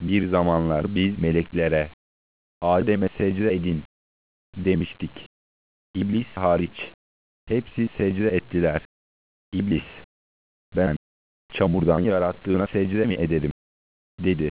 Bir zamanlar biz meleklere, Adem'e secde edin demiştik. İblis hariç. Hepsi secde ettiler. İblis, ben çamurdan yarattığına secde mi ederim, dedi.